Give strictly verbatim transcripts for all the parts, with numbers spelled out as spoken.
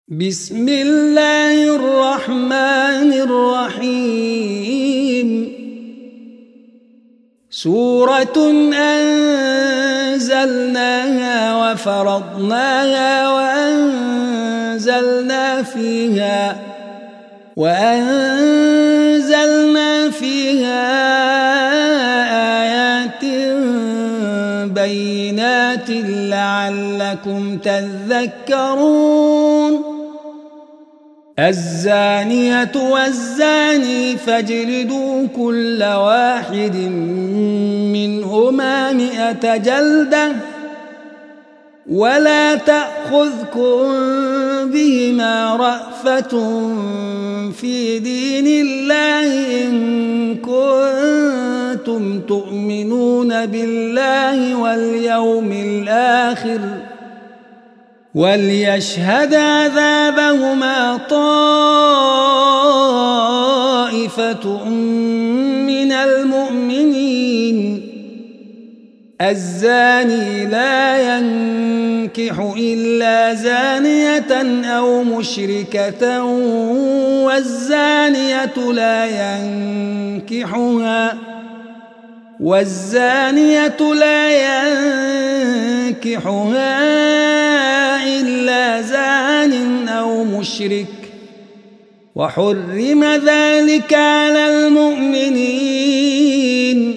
بسم الله الرحمن الرحيم سورة أنزلناها وفرضناها وأنزلنا فيها وأنزلنا فيها آيات بينات لعلكم تذكرون الزانية والزاني فاجلدوا كل واحد منهما مئة جلدة ولا تأخذكم بهما رأفة في دين الله إن كنتم تؤمنون بالله واليوم الآخر وليشهد عذابهما طائفة من المؤمنين الزاني لا ينكح إلا زانية أو مشركة والزانية لا ينكحها والزانية لا ينكحها إلا زان أو مشرك وحرم ذلك على المؤمنين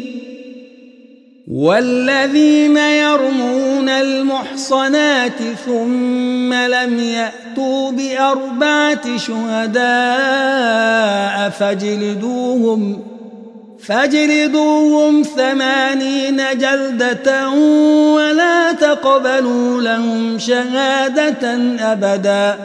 والذين يرمون المحصنات ثم لم يأتوا بأربعة شهداء فاجلدوهم فاجلدوهم ثمانين جلدة ولا تقبلوا لهم شهادة أبدا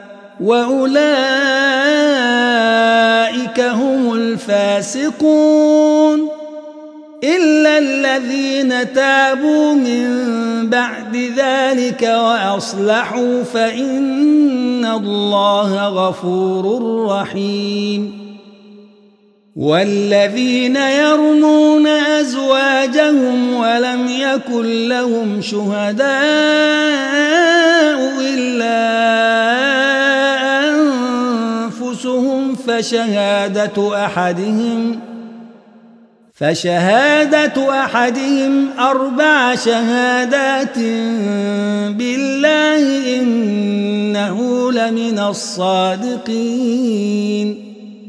وأولئك هم الفاسقون إلا الذين تابوا من بعد ذلك وأصلحوا فإن الله غفور رحيم والذين يرمون أزواجهم ولم يكن لهم شهداء إلا أنفسهم فشهادة أحدهم فشهادة أحدهم أربع شهادات بالله إنه لمن الصادقين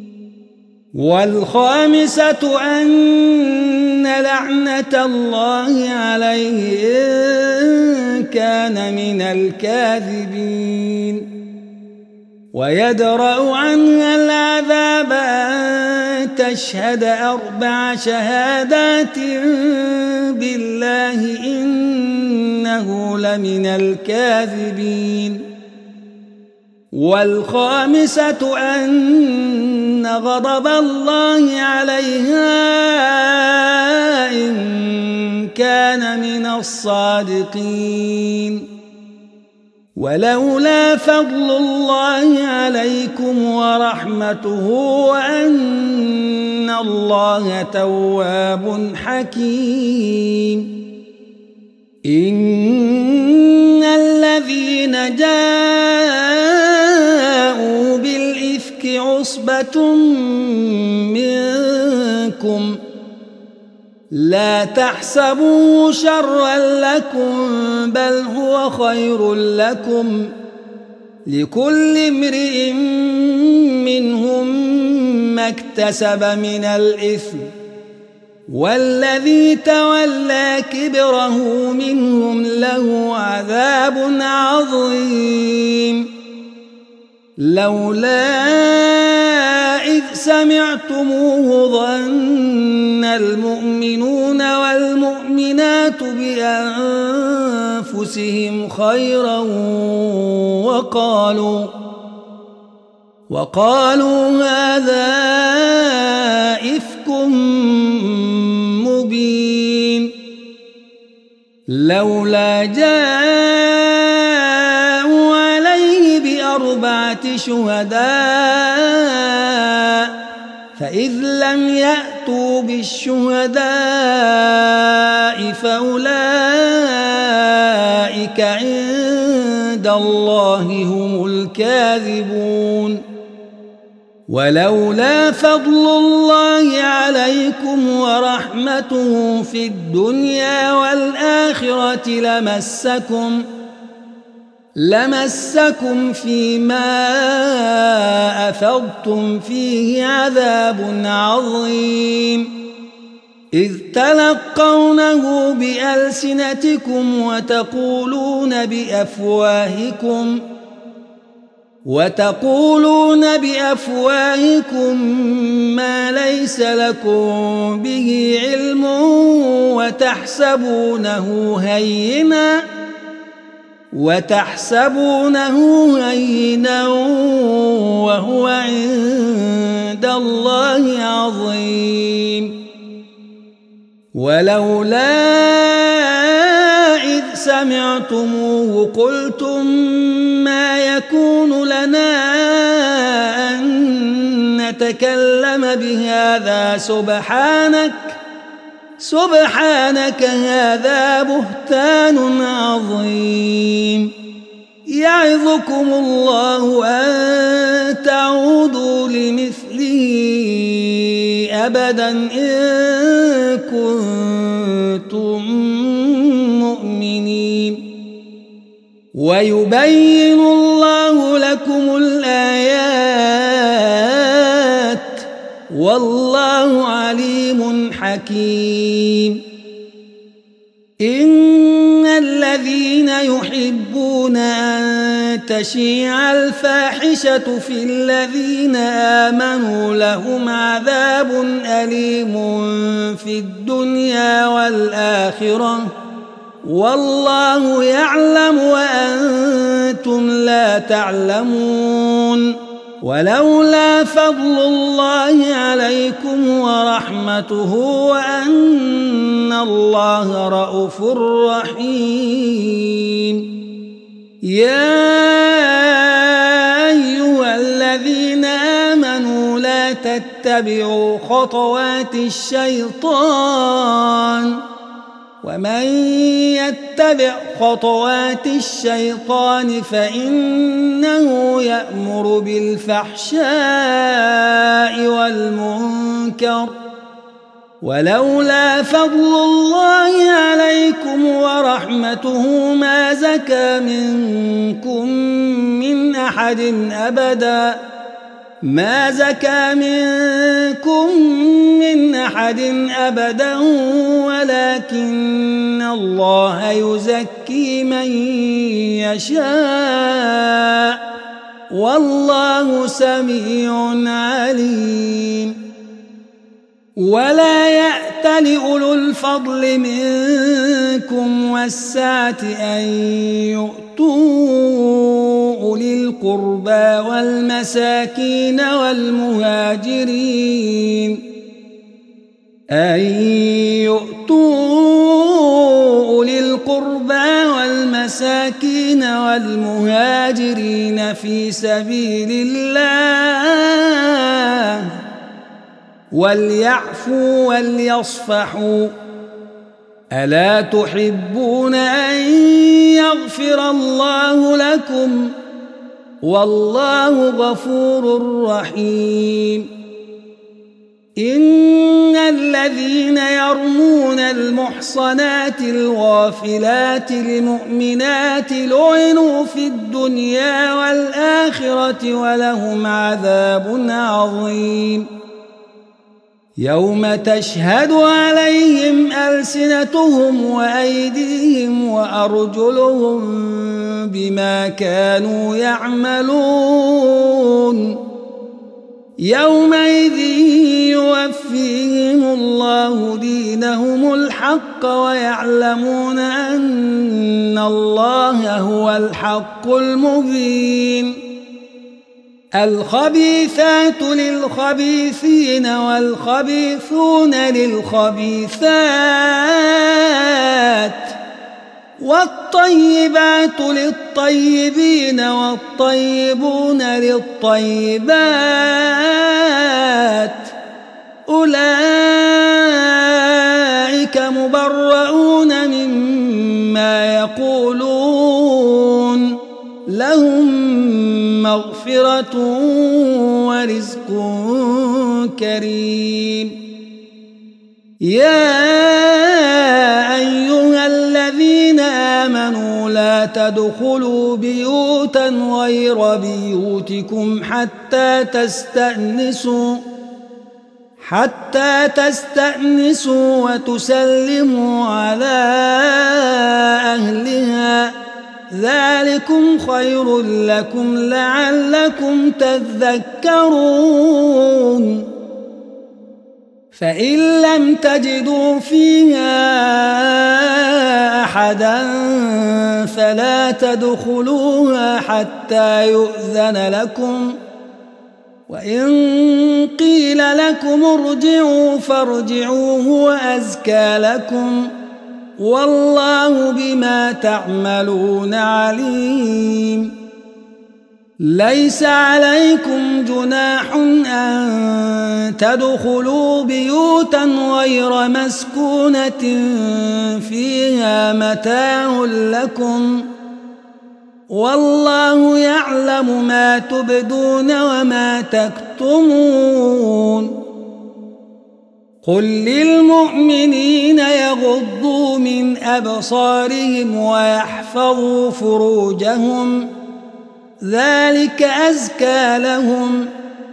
والخامسة أن لعنة الله عليه إن كان من الكاذبين ويدرأ عنها العذاب أن تشهد أربع شهادات بالله إنه لمن الكاذبين والخامسة أن غضب الله عليها إن كان من الصادقين ولولا فضل الله عليكم ورحمته وأن الله تواب حكيم إن الذين جاءوا بالإفك عصبة منكم لا تحسبوا شرا لكم بل هو خير لكم لكل امرئ منهم ما اكتسب من الإثم والذي تولى كبره منهم له عذاب عظيم لولا إذ سمعتموه ظن المؤمنون والمؤمنات بأنفسهم خيرا وقالوا وقالوا هذا إفك مبين لولا جاءوا عليه بأربعة شهداء فإذ لم يأتوا بالشهداء فأولئك عند الله هم الكاذبون. ولولا فضل الله عليكم ورحمته في الدنيا والآخرة لمسكم لمسكم فيما أفضتم فيه عذاب عظيم، إذ تلقونه بألسنتكم وتقولون بأفواهكم وتقولون بأفواهكم ما ليس لكم به علم وتحسبونه هينا وتحسبونه هينا وهو عند الله عظيم. ولولا إذ سمعتموه قلتم ما يكون لنا أن نتكلم بهذا سبحانك سبحانك هذا بهتان عظيم. يعظكم الله أن تعودوا لمثله أبدا إن كنتم مؤمنين. ويبين الله لكم الآيات والله عليم حكيم. إن الذين يحبون أن تشيع الفاحشة في الذين آمنوا لهم عذاب أليم في الدنيا والآخرة والله يعلم وأنتم لا تعلمون. ولولا فضل الله عليكم ورحمته وأن الله رءوف رحيم. يا أيها الذين آمنوا لا تتبعوا خطوات الشيطان ومن يتبع خطوات الشيطان فإنه يأمر بالفحشاء والمنكر. ولولا فضل الله عليكم ورحمته ما زكى منكم من أحد أبدا ما زكى منكم من أحد أبدا ولكن الله يزكي من يشاء والله سميع عليم. ولا يأتل أولو الفضل منكم والسعة أن يؤتوا أولي القربى والمساكين والمهاجرين أن يؤتوا أولي القربى والمساكين والمهاجرين في سبيل الله وليعفوا وليصفحوا ألا تحبون أن يغفر الله لكم والله غفور رحيم. إن الذين يرمون المحصنات الغافلات المؤمنات لعنوا في الدنيا والآخرة ولهم عذاب عظيم. يوم تشهد عليهم ألسنتهم وأيديهم وأرجلهم بما كانوا يعملون يومئذ يوفيهم الله دينهم الحق ويعلمون أن الله هو الحق المبين. الخبيثات للخبيثين والخبيثون للخبيثات والطيبات للطيبين والطيبون للطيبات أولئك مبرؤون مما يقولون لهم مغفرة ورزق كريم يا أيها الذين آمنوا لا تدخلوا بيوتا غير بيوتكم حتى تستأنسوا حتى تستأنسوا وتسلموا على أهلها ذلكم خير لكم لعلكم تذكرون فإن لم تجدوا فيها أحدا فلا تدخلوها حتى يؤذن لكم وإن قيل لكم ارجعوا فارجعوا هو أزكى لكم والله بما تعملون عليم ليس عليكم جناح أن تدخلوا بيوتا غير مسكونة فيها متاع لكم والله يعلم ما تبدون وما تكتمون قل للمؤمنين يغضوا من أبصارهم ويحفظوا فروجهم ذلك أزكى لهم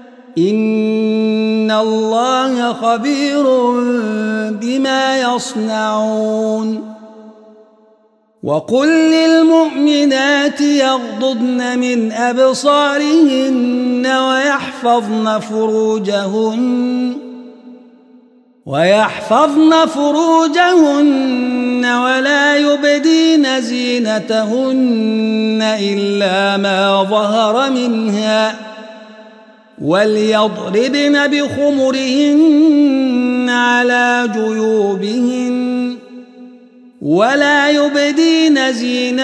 إن الله خبير بما يصنعون وقل للمؤمنات يغضضن من أبصارهن ويحفظن فروجهن ويحفظن فروجهن ولا يبدين زينتهن إلا ما ظهر منها وليضربن بخمرهن على جيوبهن ولا يبدين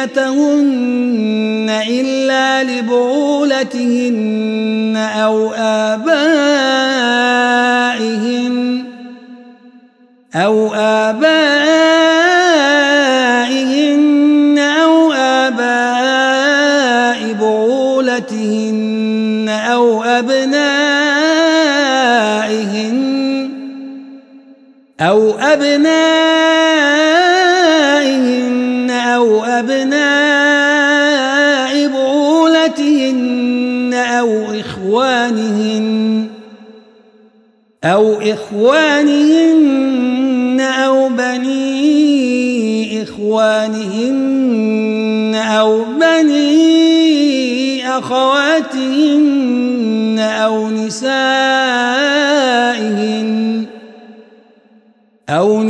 زينتهن إلا لبعولتهن أو آبائهن أو آبائهن أو آباء بعولتهن أو أبنائهن أو أبنائهن أو أبناء بعولتهن أو إخوانهن أو إخوانهن أو بني إخوانهن أو بني أخواتهن أو نسائهن أو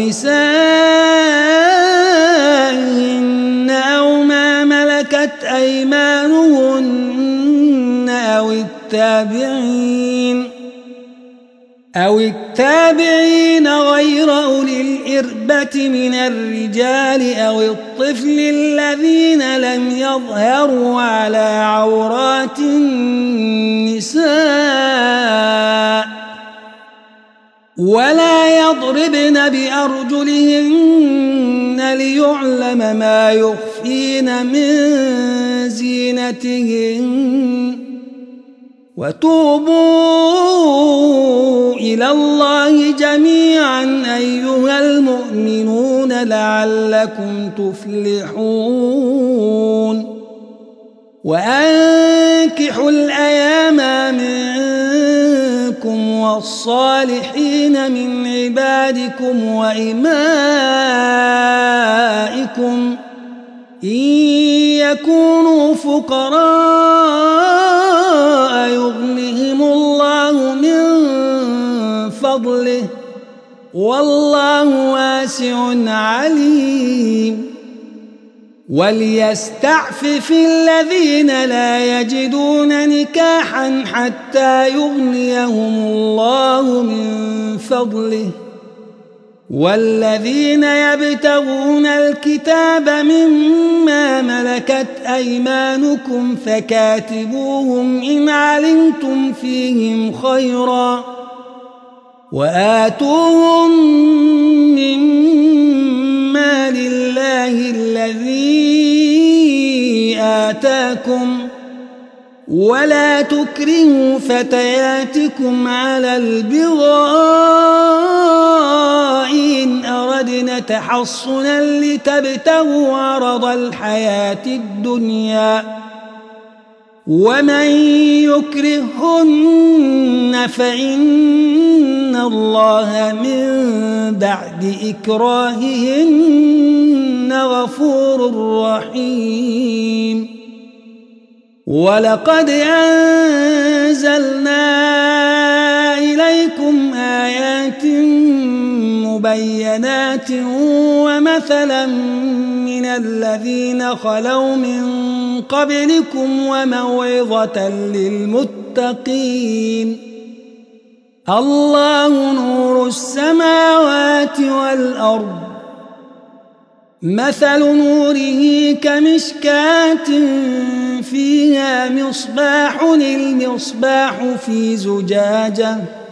نسائهن أو ما ملكت أيمانهن أو التابعين أو التابعين غير أولي الإربة من الرجال أو الطفل الذين لم يظهروا على عورات النساء ولا يضربن بأرجلهن ليعلم ما يخفين من زينتهن وتوبوا إلى الله جميعا أيها المؤمنون لعلكم تفلحون وأنكحوا الأيام منكم والصالحين من عبادكم وإمائكم إن يكونوا فقراء يغنهم الله من فضله والله واسع عليم وليستعفف الذين لا يجدون نكاحا حتى يغنيهم الله من فضله والذين يبتغون الكتاب مما ملكت أيمانكم فكاتبوهم إن علمتم فيهم خيرا وآتوهم من مال الله الذي آتاكم ولا تكرهوا فتياتكم على البغاء إن أردنا تحصنا لتبتغوا عرض الحياة الدنيا ومن يكرهن فإن الله من بعد إكراههن غفور رحيم ولقد أنزلنا إليكم آيات مبينات ومثلا من الذين خلوا من قبلكم وموعظة للمتقين الله نور السماوات والأرض مثل نوره كمشكاة فيها مصباح المصباح في زجاجة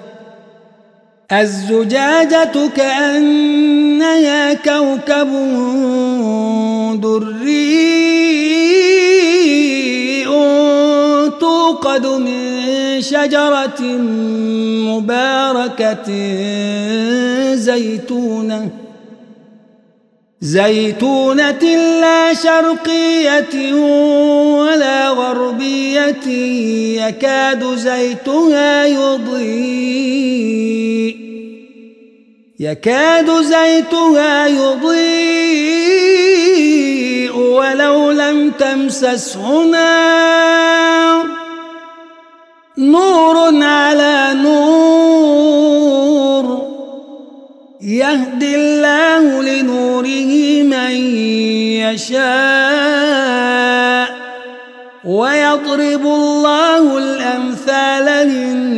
الزجاجة كأنها كوكب دري توقد من شجرة مباركة زيتونة زيتونة لا شرقية ولا غربية يكاد زيتها يضيء يكاد زيتها يضيء ولو لم تمسسه نار نور على نور يهدي الله لنوره من يشاء ويضرب الله الأمثال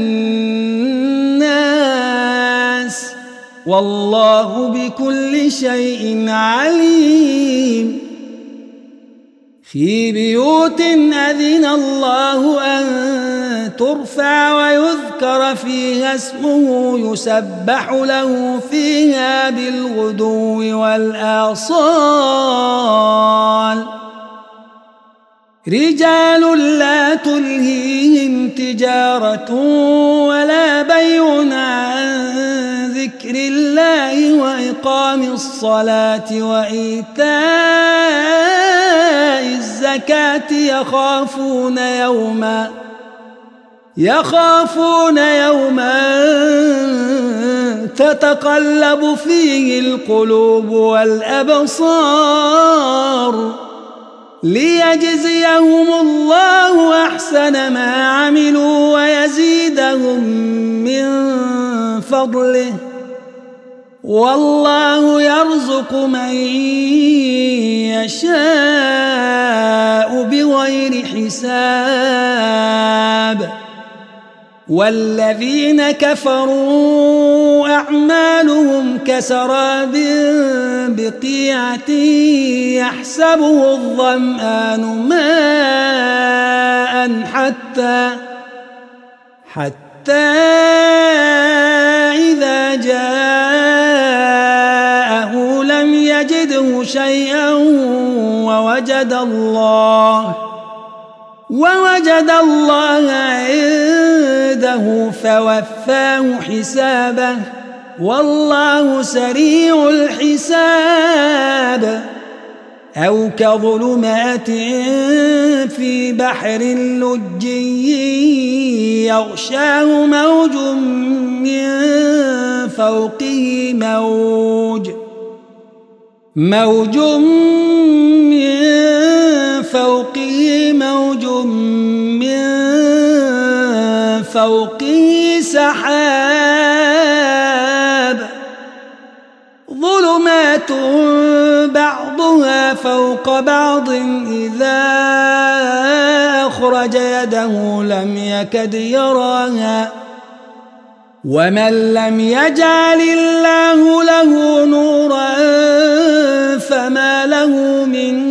للناس والله بكل شيء عليم في بيوت أذن الله أن ترفع ويذكر فيها اسمه يسبح له فيها بالغدو والآصال رجال لا تلهيهم تجارة ولا بيع عن ذكر الله وإقام الصلاة وإيتاء الزكاة يخافون يوما يخافون يوما تتقلب فيه القلوب والأبصار ليجزيهم الله أحسن ما عملوا ويزيدهم من فضله والله يرزق من يشاء بغير حساب والذين كفروا أعمالهم كسراب بقيعة يحسبه الظمآن ماء حتى حتى إذا جاءه لم يجده شيئا ووجد الله ووجد الله عنده فوفاه حسابه والله سريع الحساب أو كظلمات في بحر لجي يغشاه موج من فوقه موج موج من فوقه موج من فوقه سحاب ظلمات بعضها فوق بعض إذا أخرج يده لم يكد يراها ومن لم يجعل الله له نورا فما له من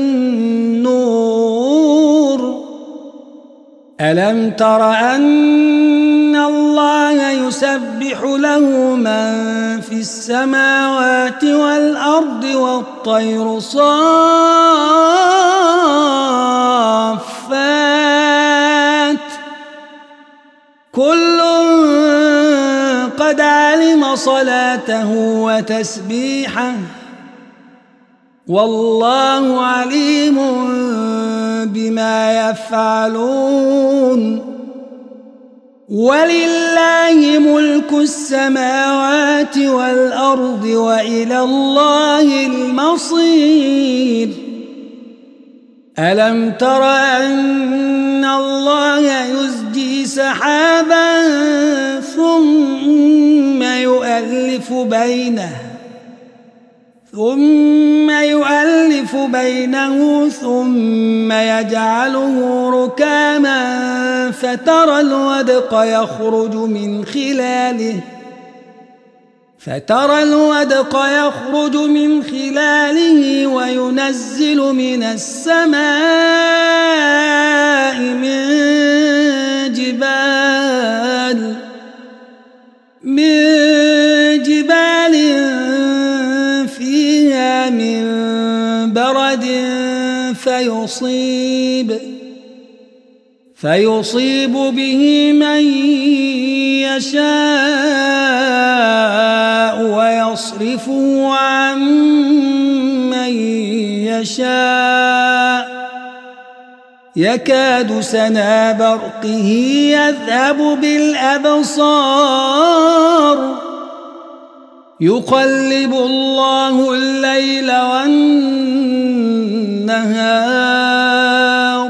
نور ألم تر أن الله يسبح له من في السماوات والأرض والطير صافات كل قد علم صلاته وتسبيحه والله عليم بما يفعلون ولله ملك السماوات والأرض وإلى الله المصير ألم تر أن الله يزجي سحابا ثم يؤلف بينه ثم يؤلف بينه ثم يجعله ركاما فترى الودق يخرج من خلاله فترى الودق يخرج من خلاله وينزل من السماء من جبال من جبال فيها من برد فيصيب فيصيب به من يشاء ويصرفه عن من يشاء يكاد سنا برقه يذهب بالأبصار يقلب الله الليل والنهار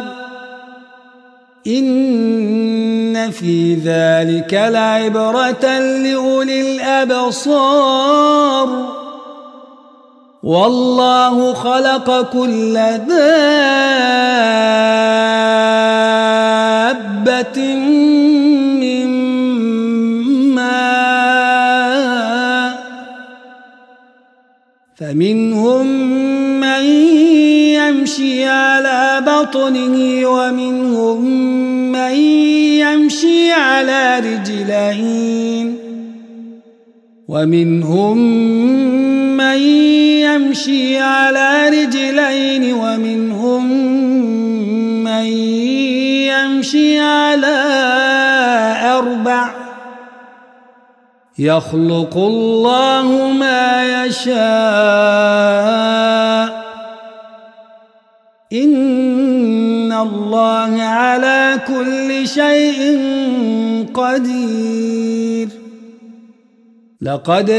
إن في ذلك لعبرة لأولي الأبصار والله خلق كل دابة من ماء فمنهم من يمشي على بطنه ومنهم من يمشي على رجلين ومنهم من يمشي على رجلين ومنهم من يمشي على أربع يخلق الله ما يشاء إن الله على كل شيء قدير لقد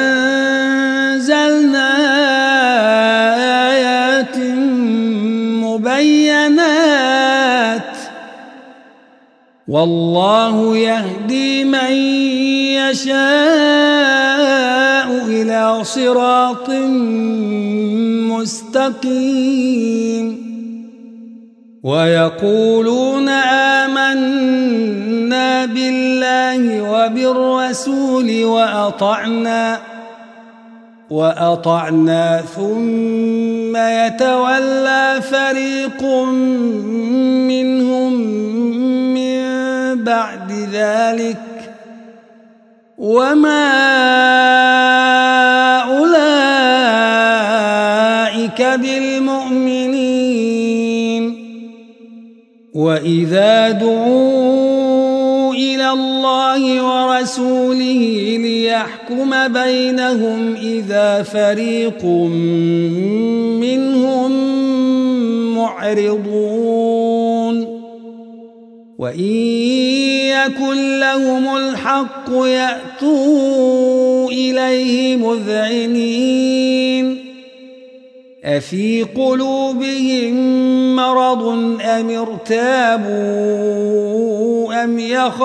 أنزلنا آيات مبينات والله يهدي من يشاء إلى صراط مستقيم ويقولون آمنا بالله وبالرسول وأطعنا وأطعنا ثم يتولى فريق منهم من بعد ذلك وما أولئك بالمؤمنين وإذا دعوا إلى الله ورسوله ليحكم بينهم إذا فريق منهم معرضون وإن يكن لهم الحق يأتوا إليه مذعنين أفي قلوبهم مرض أم ارتابوا أم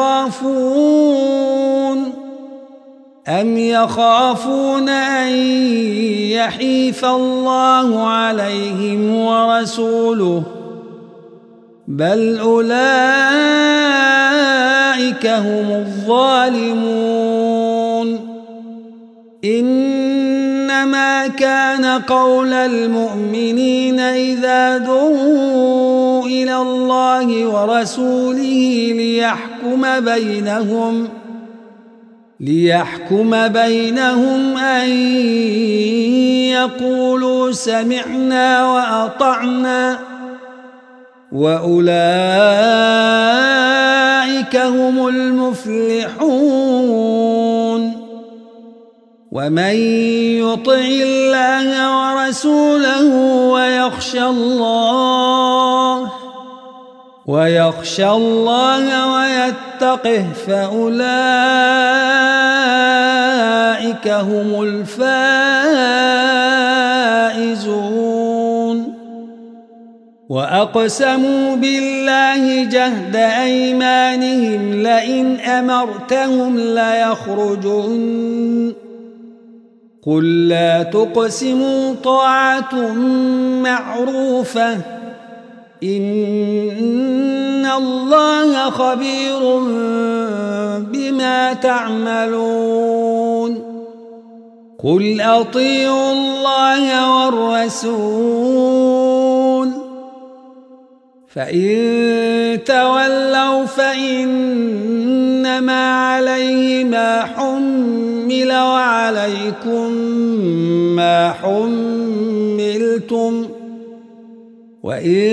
يخافون أم يخافون أن يحيف الله عليهم ورسوله بل أولئك هم الظالمون إنما كان قول المؤمنين إذا دعوا إلى الله ورسوله ليحكم بينهم ليحكم بينهم أن يقولوا سمعنا وأطعنا وأولئك هم المفلحون ومن يطع الله ورسوله ويخشى الله ويخشى الله ويتقه فأولئك هم الفائزون وأقسموا بالله جهد أيمانهم لئن أمرتهم ليخرجن قل لا تقسموا طاعة معروفة إن الله خبير بما تعملون قل أطيعوا الله والرسول فإن تولوا فإنما عليه ما حمل وعليكم ما حملتم وإن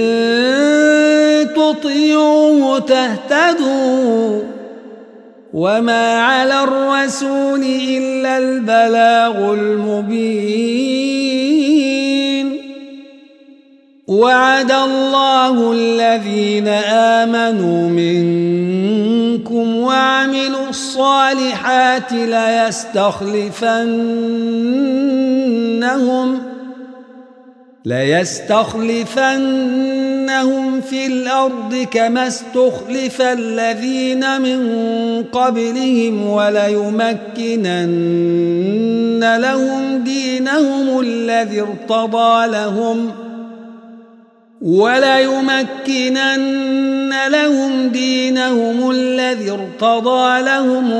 تطيعوه تهتدوا وما على الرسول إلا البلاغ المبين وعد الله الذين آمنوا منكم وعملوا الصالحات ليستخلفنهم ليستخلفنهم في الأرض كما استخلف الذين من قبلهم وليمكنن لهم دينهم الذي ارتضى لهم وليمكنن لهم دينهم الذي ارتضى لهم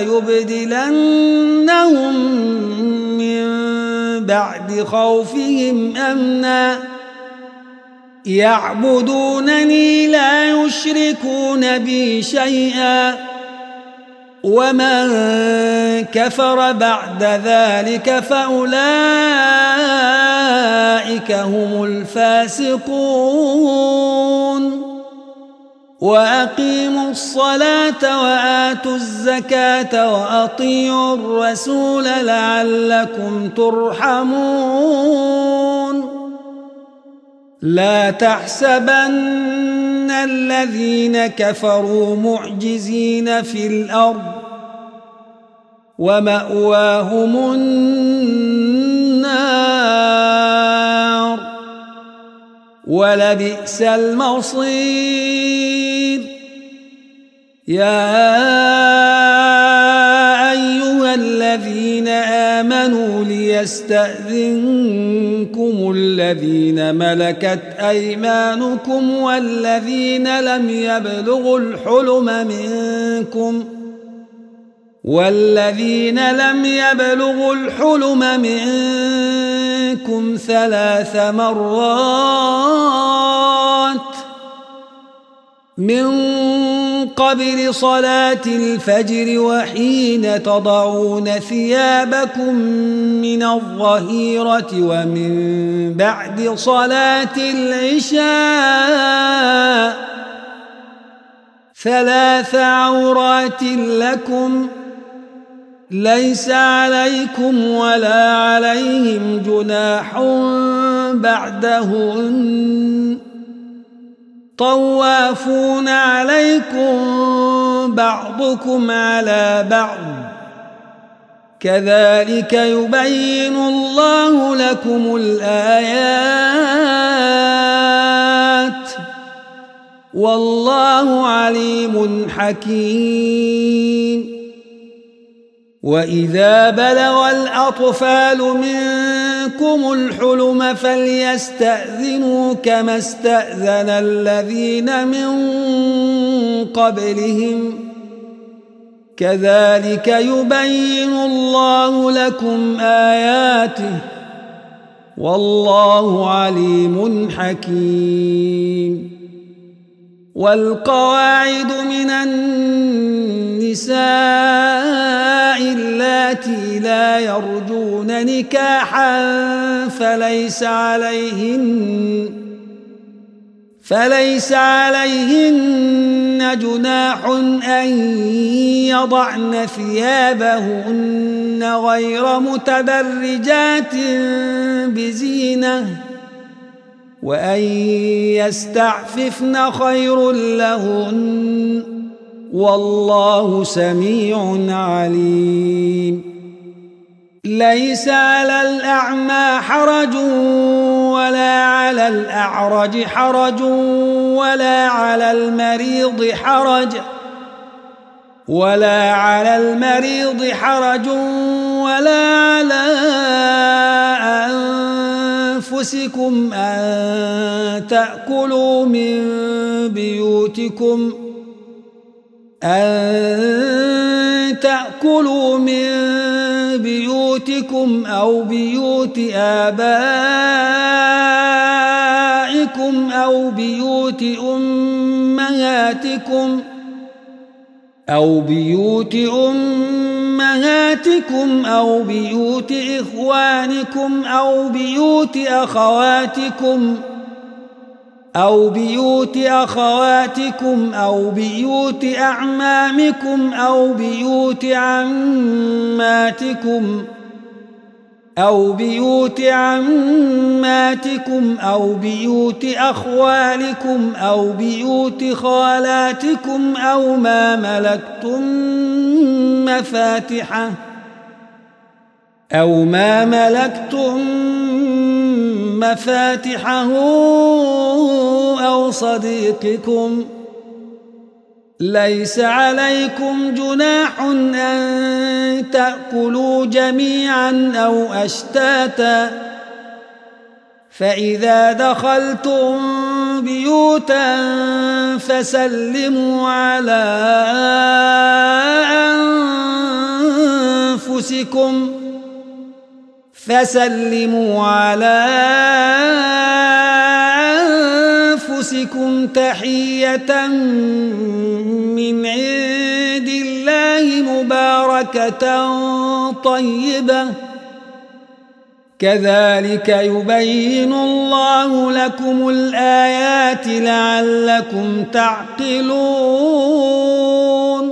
وليبدلنهم من بعد خوفهم أمنا يعبدونني لا يشركون بي شيئا ومن كفر بعد ذلك فأولئك هم الفاسقون وأقيموا الصلاة وآتوا الزكاة وأطيعوا الرسول لعلكم ترحمون لا تحسبن الذين كفروا معجزين في الأرض ومأواهم النار ولبئس المصير يا أيها الذين آمنوا ليستأذنكم الذين ملكت أيمانكم والذين لم يبلغوا الحلم منكم والذين لم يبلغوا الحلم منكم ثلاث مرات من قبل صلاة الفجر وحين تضعون ثيابكم من الظهيرة ومن بعد صلاة العشاء ثلاث عورات لكم ليس عليكم ولا عليهم جناح بعدهن طوافون عليكم بعضكم على بعض كذلك يبين الله لكم الآيات والله عليم حكيم وإذا بلغ الأطفال منكم الحلم فليستأذنوا كما استأذن الذين من قبلهم كذلك يبين الله لكم آياته والله عليم حكيم والقواعد من النساء اللاتي لا يرجون نكاحا فليس عليهن فليس عليهن جناح أن يضعن ثيابهن غير متبرجات بزينة وأن يستعففن خير لهن والله سميع عليم. ليس على الأعمى حرج ولا على الأعرج حرج ولا على المريض حرج ولا على المريض حرج ولا على أنفسكم أن تأكلوا من بيوتكم أن تأكلوا من بيوتكم أو بيوت آبائكم أو بيوت أمهاتكم أو بيوت أمهاتكم أو بيوت إخوانكم أو بيوت أخواتكم أو بيوت أخواتكم أو بيوت أعمامكم أو بيوت عماتكم أو بيوت عماتكم أو بيوت أخوالكم أو بيوت خالاتكم أو ما ملكتم مفاتحه أو ما ملكتم مفاتحه أو صديقكم. ليس عليكم جناح أن تأكلوا جميعا أو أشتاتا فإذا دخلتم بيوتا فسلموا على أنفسكم فسلموا على أنفسكم تحية من عند الله مباركة طيبة كذلك يبين الله لكم الآيات لعلكم تعقلون.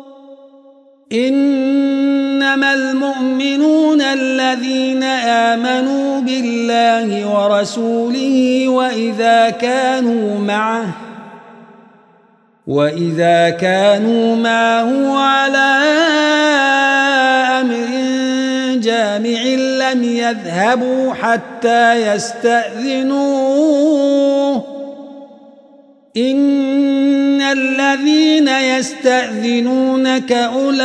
إنما المؤمنون الذين آمنوا بالله ورسوله وإذا كانوا معه وإذا كانوا معه على أمر جامع لم يذهبوا حتى يستأذنوه. إن الذين يستأذنونك أولئك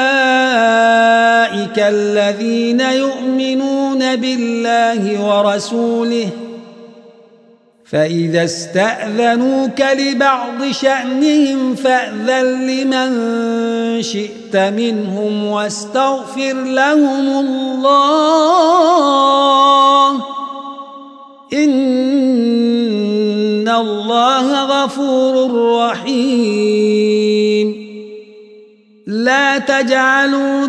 الذين يؤمنون بالله ورسوله فإذا استأذنوك لبعض شأنهم فأذن لمن شئت منهم واستغفر لهم الله إن الله غفور رحيم. لا تجعلوا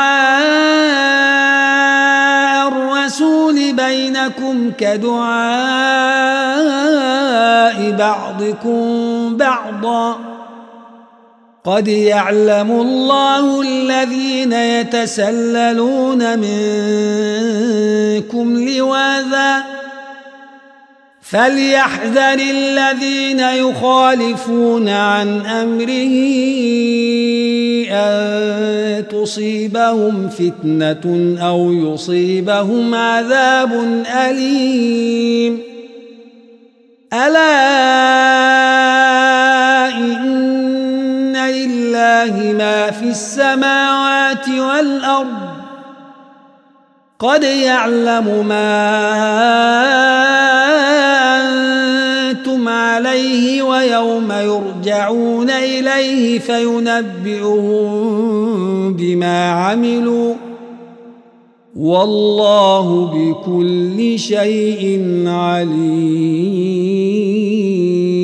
دعاء الرسول بينكم كدعاء بعضكم بعضا قد يعلم الله الذين يتسللون منكم لواذا فليحذر الذين يخالفون عن أمره أن تصيبهم فتنة أو يصيبهم عذاب أليم. ألا إن لله ما في السماوات والأرض قد يعلم ما أنتم عليه ويوم يرجعون إليه فينبئهم بما عملوا والله بكل شيء عليم.